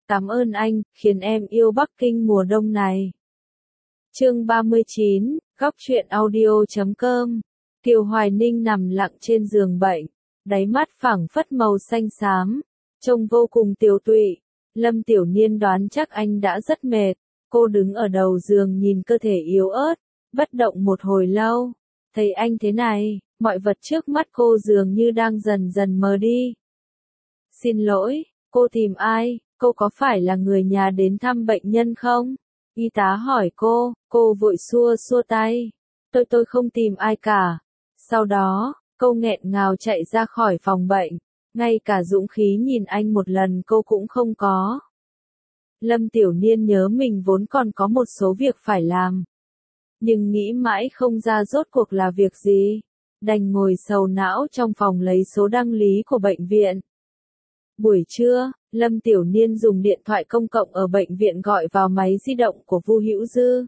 Cảm ơn anh, khiến em yêu Bắc Kinh mùa đông này. Chương 39, góc truyện audio.com. Kiều Hoài Ninh nằm lặng trên giường bệnh, đáy mắt phảng phất màu xanh xám, trông vô cùng tiều tụy. Lâm Tiểu Niên đoán chắc anh đã rất mệt, cô đứng ở đầu giường nhìn cơ thể yếu ớt, bất động một hồi lâu. Thấy anh thế này, mọi vật trước mắt cô dường như đang dần dần mờ đi. Xin lỗi, cô tìm ai? Cô có phải là người nhà đến thăm bệnh nhân không? Y tá hỏi cô vội xua xua tay. Tôi không tìm ai cả. Sau đó, cô nghẹn ngào chạy ra khỏi phòng bệnh. Ngay cả dũng khí nhìn anh một lần cô cũng không có. Lâm Tiểu Niên nhớ mình vốn còn có một số việc phải làm. Nhưng nghĩ mãi không ra rốt cuộc là việc gì. Đành ngồi sầu não trong phòng lấy số đăng lý của bệnh viện. Buổi trưa, Lâm Tiểu Niên dùng điện thoại công cộng ở bệnh viện gọi vào máy di động của Vu Hữu Dư.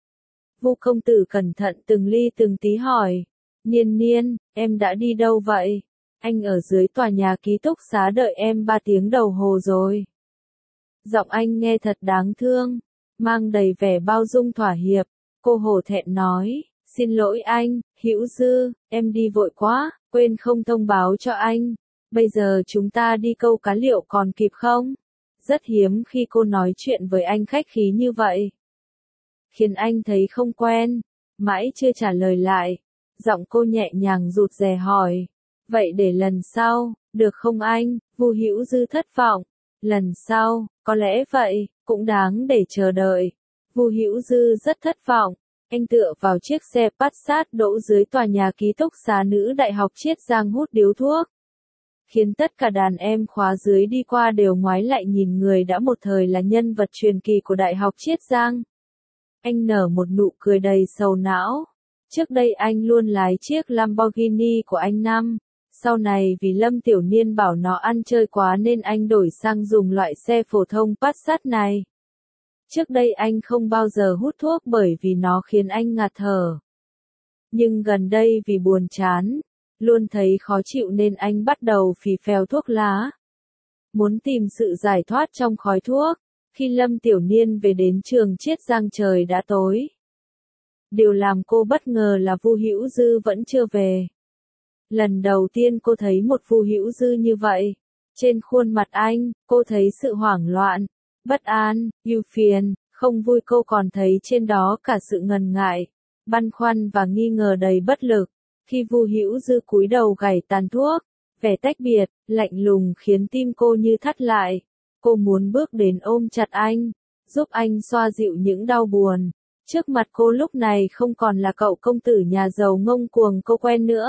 Vu công tử cẩn thận từng ly từng tí hỏi. Niên, em đã đi đâu vậy? Anh ở dưới tòa nhà ký túc xá đợi em 3 tiếng đồng hồ rồi. Giọng anh nghe thật đáng thương, mang đầy vẻ bao dung thỏa hiệp. Cô hổ thẹn nói, xin lỗi anh, Hữu Dư, em đi vội quá, quên không thông báo cho anh. Bây giờ chúng ta đi câu cá liệu còn kịp không? Rất hiếm khi cô nói chuyện với anh khách khí như vậy. Khiến anh thấy không quen, mãi chưa trả lời lại. Giọng cô nhẹ nhàng rụt rè hỏi. Vậy để lần sau, được không anh? Vu Hữu Dư thất vọng. Lần sau, có lẽ vậy, cũng đáng để chờ đợi. Vu Hữu Dư rất thất vọng. Anh tựa vào chiếc xe Passat đỗ dưới tòa nhà ký túc xá nữ đại học Chiết Giang hút điếu thuốc. Khiến tất cả đàn em khóa dưới đi qua đều ngoái lại nhìn người đã một thời là nhân vật truyền kỳ của Đại học Chiết Giang. Anh nở một nụ cười đầy sầu não. Trước đây anh luôn lái chiếc Lamborghini của anh Năm. Sau này vì Lâm Tiểu Niên bảo nó ăn chơi quá nên anh đổi sang dùng loại xe phổ thông Passat này. Trước đây anh không bao giờ hút thuốc bởi vì nó khiến anh ngạt thở. Nhưng gần đây vì buồn chán, luôn thấy khó chịu nên anh bắt đầu phì phèo thuốc lá. Muốn tìm sự giải thoát trong khói thuốc. Khi Lâm Tiểu Niên về đến trường Chiết Giang trời đã tối. Điều làm cô bất ngờ là Vu Hữu Dư vẫn chưa về. Lần đầu tiên cô thấy một Vu Hữu Dư như vậy. Trên khuôn mặt anh, cô thấy sự hoảng loạn, bất an, ưu phiền, không vui. Cô còn thấy trên đó cả sự ngần ngại, băn khoăn và nghi ngờ đầy bất lực. Khi Vu Hữu Dư cúi đầu gảy tàn thuốc, vẻ tách biệt, lạnh lùng khiến tim cô như thắt lại. Cô muốn bước đến ôm chặt anh, giúp anh xoa dịu những đau buồn. Trước mặt cô lúc này không còn là cậu công tử nhà giàu ngông cuồng cô quen nữa.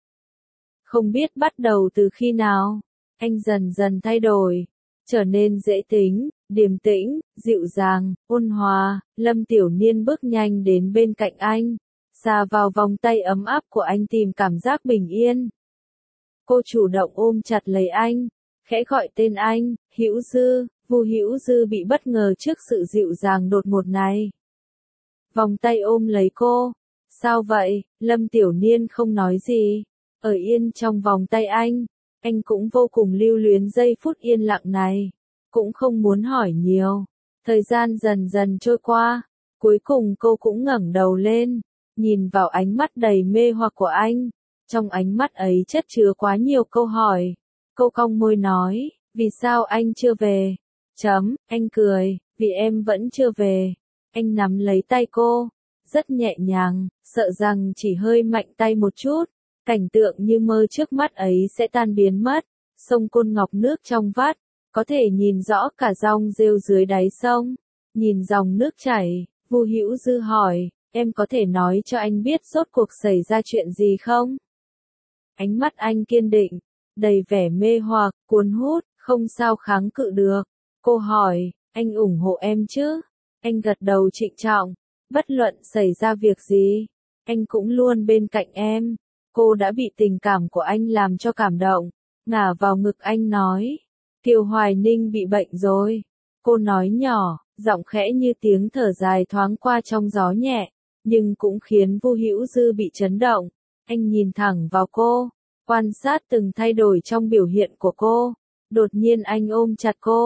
Không biết bắt đầu từ khi nào, anh dần dần thay đổi, trở nên dễ tính, điềm tĩnh, dịu dàng, ôn hòa. Lâm Tiểu Niên bước nhanh đến bên cạnh anh, xà vào vòng tay ấm áp của anh tìm cảm giác bình yên. Cô chủ động ôm chặt lấy anh, khẽ gọi tên anh, Hữu Dư. Vu Hữu Dư bị bất ngờ trước sự dịu dàng đột ngột này. Vòng tay ôm lấy cô. Sao vậy? Lâm Tiểu Niên không nói gì. Ở yên trong vòng tay anh cũng vô cùng lưu luyến giây phút yên lặng này. Cũng không muốn hỏi nhiều. Thời gian dần dần trôi qua. Cuối cùng cô cũng ngẩng đầu lên, nhìn vào ánh mắt đầy mê hoặc của anh. Trong ánh mắt ấy chất chứa quá nhiều câu hỏi. Cô cong môi nói, vì sao anh chưa về? Anh cười, vì em vẫn chưa về. Anh nắm lấy tay cô, rất nhẹ nhàng, sợ rằng chỉ hơi mạnh tay một chút, cảnh tượng như mơ trước mắt ấy sẽ tan biến mất. Sông Côn Ngọc nước trong vắt, có thể nhìn rõ cả dòng rêu dưới đáy sông. Nhìn dòng nước chảy, Vu Hữu Dư hỏi, em có thể nói cho anh biết rốt cuộc xảy ra chuyện gì không? Ánh mắt anh kiên định, đầy vẻ mê hoặc, cuốn hút, không sao kháng cự được. Cô hỏi, anh ủng hộ em chứ? Anh gật đầu trịnh trọng, bất luận xảy ra việc gì, anh cũng luôn bên cạnh em. Cô đã bị tình cảm của anh làm cho cảm động, ngả vào ngực anh nói, Kiều Hoài Ninh bị bệnh rồi. Cô nói nhỏ, giọng khẽ như tiếng thở dài thoáng qua trong gió nhẹ, nhưng cũng khiến Vu Hữu Dư bị chấn động. Anh nhìn thẳng vào cô, quan sát từng thay đổi trong biểu hiện của cô. Đột nhiên anh ôm chặt cô,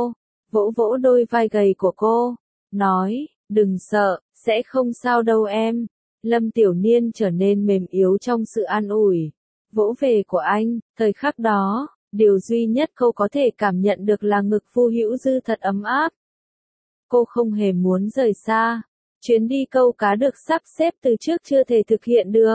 vỗ vỗ đôi vai gầy của cô, nói, đừng sợ, sẽ không sao đâu em. Lâm Tiểu Niên trở nên mềm yếu trong sự an ủi, vỗ về của anh, thời khắc đó, điều duy nhất cô có thể cảm nhận được là ngực Vu Hữu Dư thật ấm áp. Cô không hề muốn rời xa, chuyến đi câu cá được sắp xếp từ trước chưa thể thực hiện được.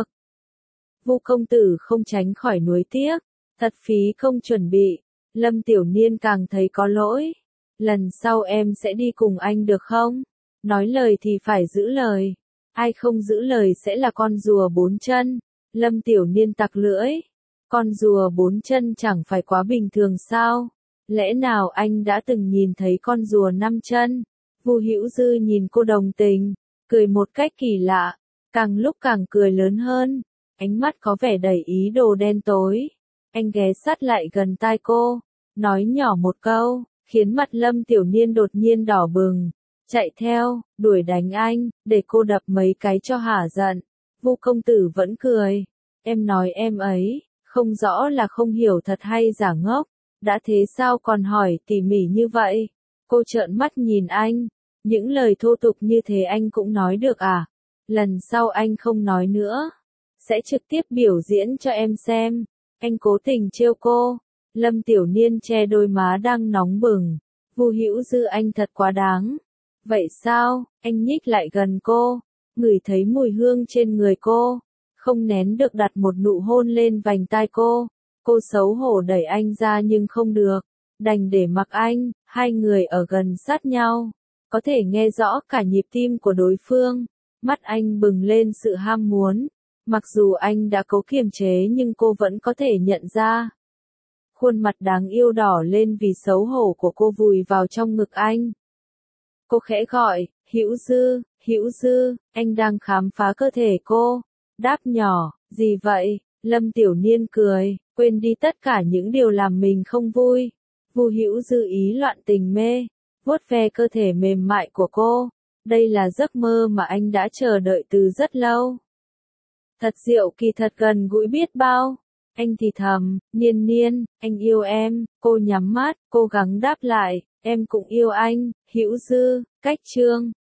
Vu công tử không tránh khỏi nuối tiếc, thật phí công chuẩn bị, Lâm Tiểu Niên càng thấy có lỗi. Lần sau em sẽ đi cùng anh được không? Nói lời thì phải giữ lời. Ai không giữ lời sẽ là con rùa bốn chân. Lâm Tiểu Niên tặc lưỡi. Con rùa bốn chân chẳng phải quá bình thường sao? Lẽ nào anh đã từng nhìn thấy con rùa năm chân? Vu Hữu Dư nhìn cô đồng tình, cười một cách kỳ lạ, càng lúc càng cười lớn hơn. Ánh mắt có vẻ đầy ý đồ đen tối. Anh ghé sát lại gần tai cô, nói nhỏ một câu, khiến mặt Lâm Tiểu Niên đột nhiên đỏ bừng. Chạy theo, đuổi đánh anh, để cô đập mấy cái cho hả giận. Vu công tử vẫn cười. Em nói em ấy, không rõ là không hiểu thật hay giả ngốc. Đã thế sao còn hỏi tỉ mỉ như vậy? Cô trợn mắt nhìn anh. Những lời thô tục như thế anh cũng nói được à? Lần sau anh không nói nữa. Sẽ trực tiếp biểu diễn cho em xem. Anh cố tình trêu cô. Lâm Tiểu Niên che đôi má đang nóng bừng. Vu Hữu Dư anh thật quá đáng. Vậy sao? Anh nhích lại gần cô, ngửi thấy mùi hương trên người cô, không nén được đặt một nụ hôn lên vành tai cô. Cô xấu hổ đẩy anh ra nhưng không được, đành để mặc anh. Hai người ở gần sát nhau, có thể nghe rõ cả nhịp tim của đối phương. Mắt anh bừng lên sự ham muốn. Mặc dù anh đã cố kiềm chế nhưng cô vẫn có thể nhận ra. Khuôn mặt đáng yêu đỏ lên vì xấu hổ của cô vùi vào trong ngực anh. Cô khẽ gọi, Hữu Dư, Hữu Dư, anh đang khám phá cơ thể cô. Đáp nhỏ, gì vậy? Lâm Tiểu Niên cười, quên đi tất cả những điều làm mình không vui. Vu Hữu Dư ý loạn tình mê, vuốt ve cơ thể mềm mại của cô. Đây là giấc mơ mà anh đã chờ đợi từ rất lâu. Thật diệu kỳ thật gần gũi biết bao. Anh thì thầm, Niên Niên, anh yêu em. Cô nhắm mắt, cố gắng đáp lại, em cũng yêu anh. Hữu Dư, cách chương.